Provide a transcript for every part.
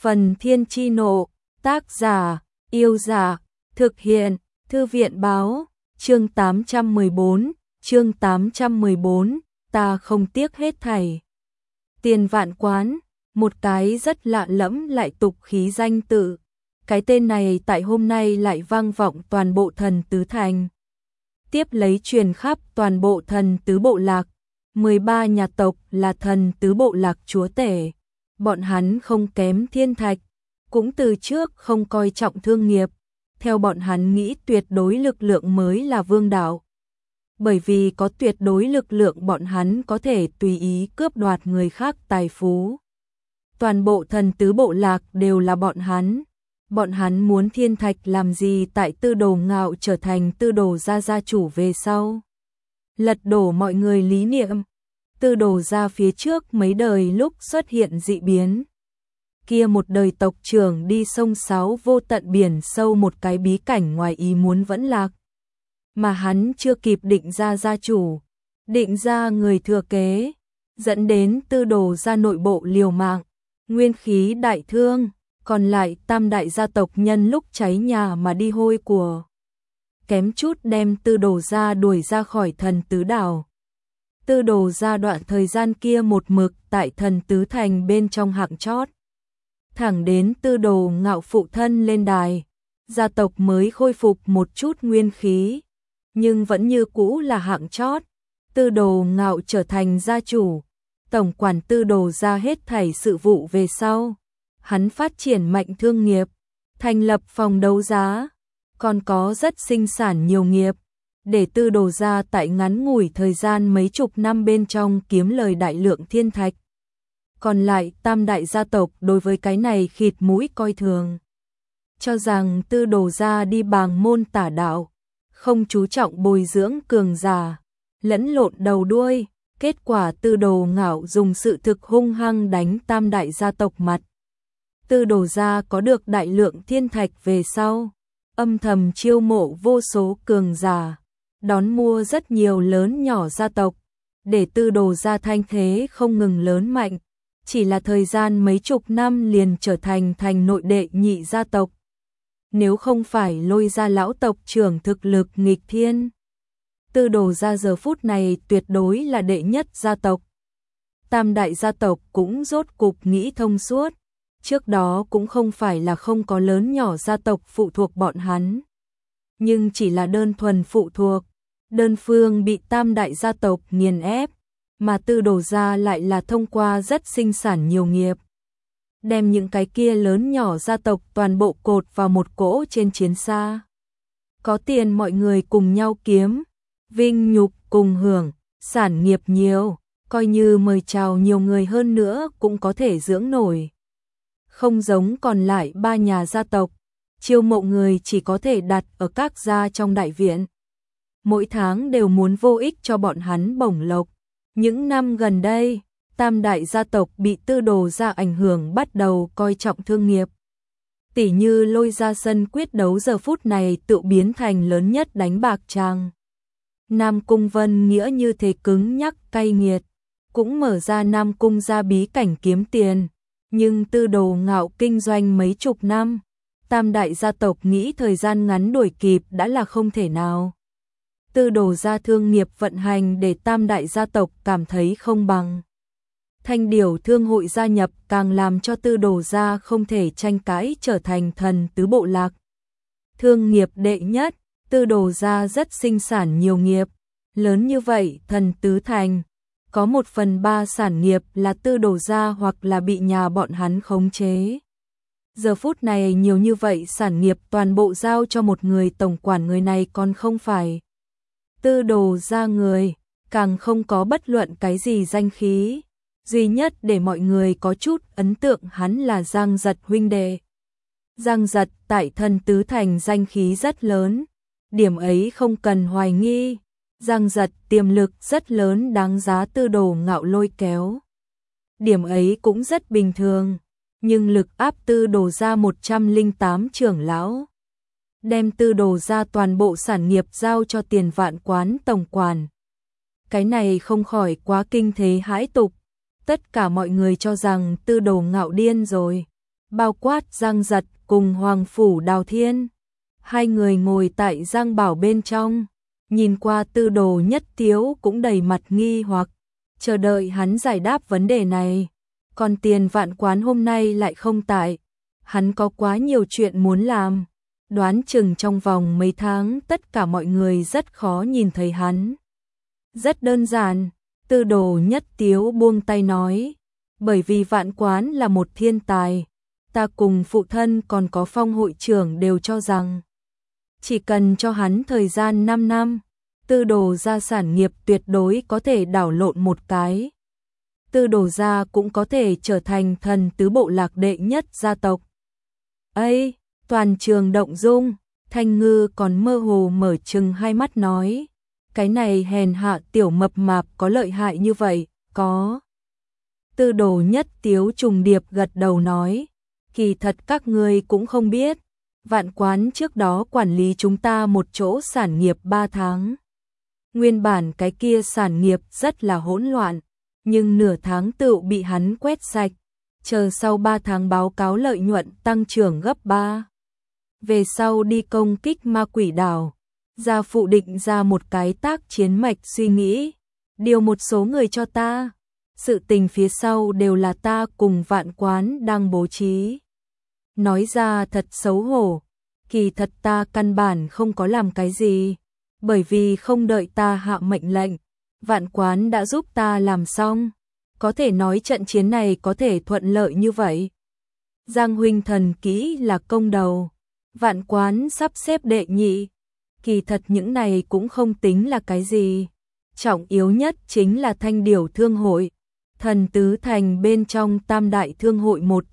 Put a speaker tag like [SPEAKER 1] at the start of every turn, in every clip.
[SPEAKER 1] Phần Thiên Chi Nộ, tác giả, Yêu Dạ, thực hiện, Thư viện Báo, chương 814, ta không tiếc hết thảy. Tiền Vạn Quán, một cái rất lạ lẫm lại tục khí danh tự. Cái tên này tại hôm nay lại vang vọng toàn bộ Thần Tứ Thành. Tiếp lấy truyền khắp toàn bộ Thần Tứ Bộ Lạc, 13 nhà tộc là Thần Tứ Bộ Lạc chúa tể. Bọn hắn không kém thiên thạch, cũng từ trước không coi trọng thương nghiệp. Theo bọn hắn nghĩ tuyệt đối lực lượng mới là vương đạo. Bởi vì có tuyệt đối lực lượng bọn hắn có thể tùy ý cướp đoạt người khác tài phú. Toàn bộ Thần Tứ Bộ Lạc đều là bọn hắn. Bọn hắn muốn thiên thạch làm gì tại Tư Đồ Ngạo trở thành Tư Đồ gia gia chủ về sau. Lật đổ mọi người lý niệm. Tư Đồ gia phía trước mấy đời lúc xuất hiện dị biến. Kia một đời tộc trưởng đi sông Sáo vô tận biển sâu một cái bí cảnh ngoài ý muốn vẫn lạc. Mà hắn chưa kịp định ra gia chủ, định ra người thừa kế, dẫn đến Tư Đồ gia nội bộ liều mạng, nguyên khí đại thương, còn lại tam đại gia tộc nhân lúc cháy nhà mà đi hôi của. Kém chút đem Tư Đồ gia đuổi ra khỏi Thần Tứ Đảo. Tư Đồ gia đoạn thời gian kia một mực tại Thần Tứ Thành bên trong hạng chót. Thẳng đến Tư Đồ Ngạo phụ thân lên đài, gia tộc mới khôi phục một chút nguyên khí, nhưng vẫn như cũ là hạng chót. Tư Đồ Ngạo trở thành gia chủ, tổng quản Tư Đồ gia hết thảy sự vụ về sau. Hắn phát triển mạnh thương nghiệp, thành lập phòng đấu giá, còn có rất sinh sản nhiều nghiệp, để Tư Đồ gia tại ngắn ngủi thời gian mấy chục năm bên trong kiếm lời đại lượng thiên thạch. Còn lại tam đại gia tộc đối với cái này khịt mũi coi thường, cho rằng Tư Đồ gia đi bàng môn tả đạo, không chú trọng bồi dưỡng cường giả, lẫn lộn đầu đuôi. Kết quả Tư Đồ Ngạo dùng sự thực hung hăng đánh tam đại gia tộc mặt. Tư Đồ gia có được đại lượng thiên thạch về sau, âm thầm chiêu mộ vô số cường giả, đón mua rất nhiều lớn nhỏ gia tộc, để Tư Đồ gia thanh thế không ngừng lớn mạnh. Chỉ là thời gian mấy chục năm liền trở thành nội đệ nhị gia tộc. Nếu không phải Lôi gia lão tộc trưởng thực lực nghịch thiên, Tư Đồ gia giờ phút này tuyệt đối là đệ nhất gia tộc. Tam đại gia tộc cũng rốt cục nghĩ thông suốt. Trước đó cũng không phải là không có lớn nhỏ gia tộc phụ thuộc bọn hắn, nhưng chỉ là đơn thuần phụ thuộc, đơn phương bị tam đại gia tộc nghiền ép, mà Tư Đồ gia lại là thông qua rất sinh sản nhiều nghiệp, đem những cái kia lớn nhỏ gia tộc toàn bộ cột vào một cỗ trên chiến xa. Có tiền mọi người cùng nhau kiếm, vinh nhục cùng hưởng, sản nghiệp nhiều, coi như mời chào nhiều người hơn nữa cũng có thể dưỡng nổi. Không giống còn lại ba nhà gia tộc, chiêu mộ người chỉ có thể đặt ở các gia trong đại viện. Mỗi tháng đều muốn vô ích cho bọn hắn bổng lộc. Những năm gần đây, tam đại gia tộc bị Tư Đồ gia ảnh hưởng bắt đầu coi trọng thương nghiệp. Tỷ như Lôi gia sân quyết đấu giờ phút này tự biến thành lớn nhất đánh bạc trang. Nam Cung Vân Nghĩa như thế cứng nhắc cay nghiệt, cũng mở ra Nam Cung gia bí cảnh kiếm tiền. Nhưng Tư Đồ Ngạo kinh doanh mấy chục năm, tam đại gia tộc nghĩ thời gian ngắn đuổi kịp đã là không thể nào. Tư Đồ gia thương nghiệp vận hành để tam đại gia tộc cảm thấy không bằng. Thanh Điểu thương hội gia nhập càng làm cho Tư Đồ gia không thể tranh cãi trở thành Thần Tứ Bộ Lạc. Thương nghiệp đệ nhất, Tư Đồ gia rất sinh sản nhiều nghiệp, lớn như vậy Thần Tứ Thành. Có 1/3 sản nghiệp là Tư Đồ gia hoặc là bị nhà bọn hắn khống chế. Giờ phút này nhiều như vậy sản nghiệp toàn bộ giao cho một người tổng quản, người này còn không phải Tư Đồ gia người, càng không có bất luận cái gì danh khí. Duy nhất để mọi người có chút ấn tượng hắn là Giang Giật huynh đệ. Giang Giật tại Thần Tứ Thành danh khí rất lớn, điểm ấy không cần hoài nghi. Giang Giật tiềm lực rất lớn, đáng giá Tư Đồ Ngạo lôi kéo. Điểm ấy cũng rất bình thường, nhưng lực áp Tư Đồ gia 108 trưởng lão. Đem Tư Đồ gia toàn bộ sản nghiệp giao cho Tiền Vạn Quán tổng quản. Cái này không khỏi quá kinh thế hãi tục. Tất cả mọi người cho rằng Tư Đồ Ngạo điên rồi. bao quát Giang Giật cùng Hoàng Phủ Đào Thiên. Hai người ngồi tại Giang Bảo bên trong, nhìn qua Tư Đồ Nhất Tiếu cũng đầy mặt nghi hoặc, chờ đợi hắn giải đáp vấn đề này. Còn Tiền Vạn Quán hôm nay lại không tại, hắn có quá nhiều chuyện muốn làm, đoán chừng trong vòng mấy tháng tất cả mọi người rất khó nhìn thấy hắn. Rất đơn giản, Tư Đồ Nhất Tiếu buông tay nói, bởi vì Vạn Quán là một thiên tài, ta cùng phụ thân còn có Phong hội trưởng đều cho rằng chỉ cần cho hắn thời gian 5 năm, Tư Đồ gia sản nghiệp tuyệt đối có thể đảo lộn một cái. Tư Đồ gia cũng có thể trở thành thần tứ bộ lạc đệ nhất gia tộc. Ây, toàn trường động dung, Thanh Ngư còn mơ hồ mở trừng hai mắt nói, cái này hèn hạ tiểu mập mạp có lợi hại như vậy, có. Tư Đồ Nhất Tiếu trùng điệp gật đầu nói, kỳ thật các ngươi cũng không biết, Vạn Quán trước đó quản lý chúng ta một chỗ sản nghiệp 3 tháng. Nguyên bản cái kia sản nghiệp rất là hỗn loạn, nhưng nửa tháng tựu bị hắn quét sạch, chờ sau 3 tháng báo cáo lợi nhuận tăng trưởng gấp 3. Về sau đi công kích Ma Quỷ Đảo, gia phụ định ra một cái tác chiến mạch suy nghĩ, điều một số người cho ta. Sự tình phía sau đều là ta cùng Vạn Quán đang bố trí. Nói ra thật xấu hổ, kỳ thật ta căn bản không có làm cái gì, bởi vì không đợi ta hạ mệnh lệnh, Vạn Quán đã giúp ta làm xong, có thể nói trận chiến này có thể thuận lợi như vậy. Giang huynh thần kỹ là công đầu, Vạn Quán sắp xếp đệ nhị, kỳ thật những này cũng không tính là cái gì, trọng yếu nhất chính là Thanh Điểu Thương hội, Thần Tứ Thành bên trong tam đại thương hội một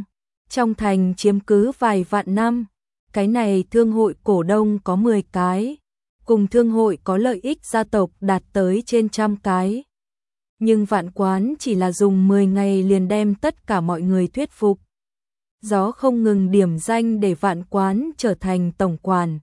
[SPEAKER 1] trong thành chiếm cứ vài vạn năm, cái này thương hội cổ đông có 10 cái, cùng thương hội có lợi ích gia tộc đạt tới trên 100 cái. Nhưng Vạn Quán chỉ là dùng 10 ngày liền đem tất cả mọi người thuyết phục. Gió không ngừng điểm danh để Vạn Quán trở thành tổng quản.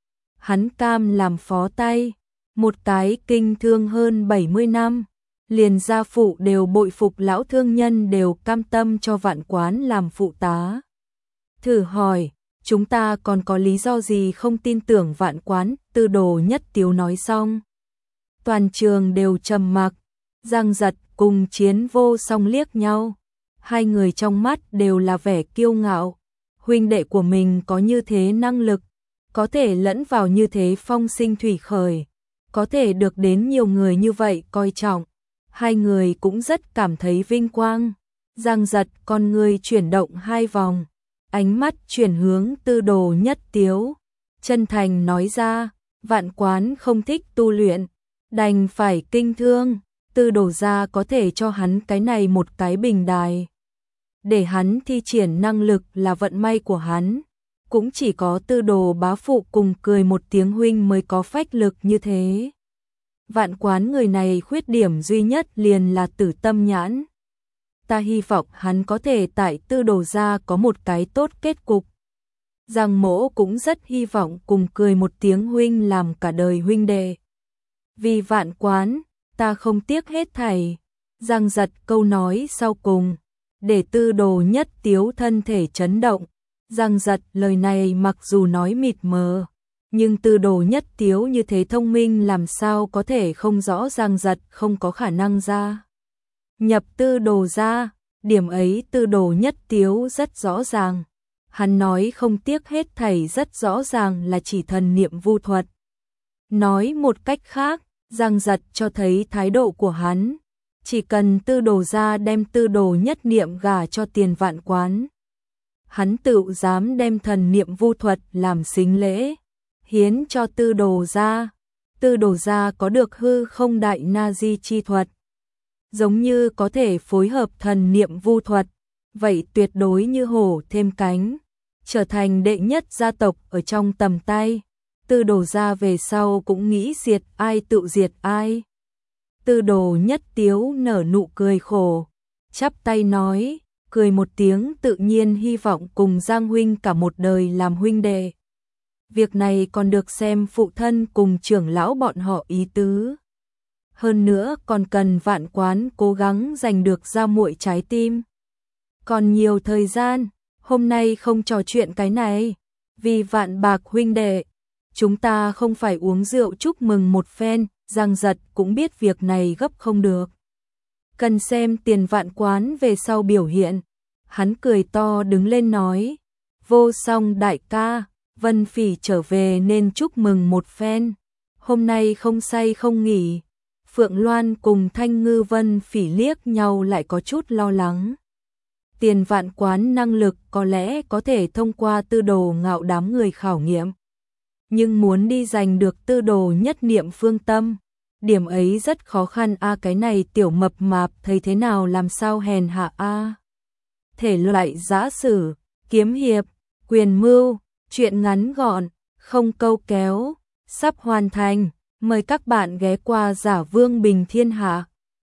[SPEAKER 1] Hắn cam làm phó tay, một cái kinh thương hơn 70 năm. Liền gia phụ đều bội phục, lão thương nhân đều cam tâm cho Vạn Quán làm phụ tá. Thử hỏi, chúng ta còn có lý do gì không tin tưởng Vạn Quán? Tư Đồ Nhất Tiếu nói xong, toàn trường đều trầm mặc. Giang Giật cùng Chiến Vô Song liếc nhau, hai người trong mắt đều là vẻ kiêu ngạo. Huynh đệ của mình có như thế năng lực, có thể lẫn vào như thế phong sinh thủy khởi, có thể được đến nhiều người như vậy coi trọng. Hai người cũng rất cảm thấy vinh quang. Giang Giật con người chuyển động 2 vòng, ánh mắt chuyển hướng Tư Đồ Nhất Tiếu, chân thành nói ra, Vạn Quán không thích tu luyện, đành phải kinh thương, Tư Đồ gia có thể cho hắn cái này một cái bình đài, để hắn thi triển năng lực là vận may của hắn, cũng chỉ có Tư Đồ bá phụ cùng cười một tiếng huynh mới có phách lực như thế. Vạn Quán người này khuyết điểm duy nhất liền là tử tâm nhãn. Ta hy vọng hắn có thể tại Tư Đồ gia có một cái tốt kết cục. Giang Mỗ cũng rất hy vọng cùng cười một tiếng huynh làm cả đời huynh đệ. Vì Vạn Quán, ta không tiếc hết thảy. Giang Giật câu nói sau cùng, để Tư Đồ Nhất Tiếu thân thể chấn động. Giang Giật lời này mặc dù nói mịt mờ, nhưng Tư Đồ Nhất Tiếu như thế thông minh làm sao có thể không rõ Giang Giật không có khả năng ra nhập Tư Đồ gia, điểm ấy Tư Đồ Nhất Tiếu rất rõ ràng. Hắn nói không tiếc hết thảy rất rõ ràng là chỉ thần niệm vu thuật. Nói một cách khác, Giang Giật cho thấy thái độ của hắn, chỉ cần Tư Đồ gia đem Tư Đồ Nhất Niệm gả cho Tiền Vạn Quán, hắn tự dám đem thần niệm vu thuật làm sính lễ, hiến cho Tư Đồ gia. Tư Đồ gia có được hư không đại na di chi thuật, giống như có thể phối hợp thần niệm vu thuật, vậy tuyệt đối như hổ thêm cánh, trở thành đệ nhất gia tộc ở trong tầm tay. Tư Đồ gia về sau cũng nghĩ diệt ai tự diệt ai. Tư Đồ Nhất Tiếu nở nụ cười khổ, chắp tay nói, cười một tiếng, tự nhiên hy vọng cùng Giang huynh cả một đời làm huynh đệ. Việc này còn được xem phụ thân cùng trưởng lão bọn họ ý tứ. Hơn nữa còn cần Vạn Quán cố gắng giành được Gia muội trái tim. Còn nhiều thời gian, Hôm nay không trò chuyện cái này, vì Vạn Bạc huynh đệ, chúng ta không phải uống rượu chúc mừng một phen, Giang Giật cũng biết việc này gấp không được. Cần xem Tiền Vạn Quán về sau biểu hiện. Hắn cười to đứng lên nói, Vô Song đại ca, Vân Phỉ trở về nên chúc mừng một phen. Hôm nay không say không nghỉ. Phượng Loan cùng Thanh Ngư Vân Phỉ liếc nhau lại có chút lo lắng. Tiền Vạn Quán năng lực có lẽ có thể thông qua tư đồ ngạo đám người khảo nghiệm. Nhưng muốn đi giành được tư đồ nhất niệm phương tâm, điểm ấy rất khó khăn a. Cái này tiểu mập mạp thấy thế nào làm sao hèn hạ a. Thể loại giã sử, kiếm hiệp, quyền mưu, truyện ngắn gọn, không câu kéo, sắp hoàn thành. Mời các bạn ghé qua Giả Vương Bình Thiên Hạ.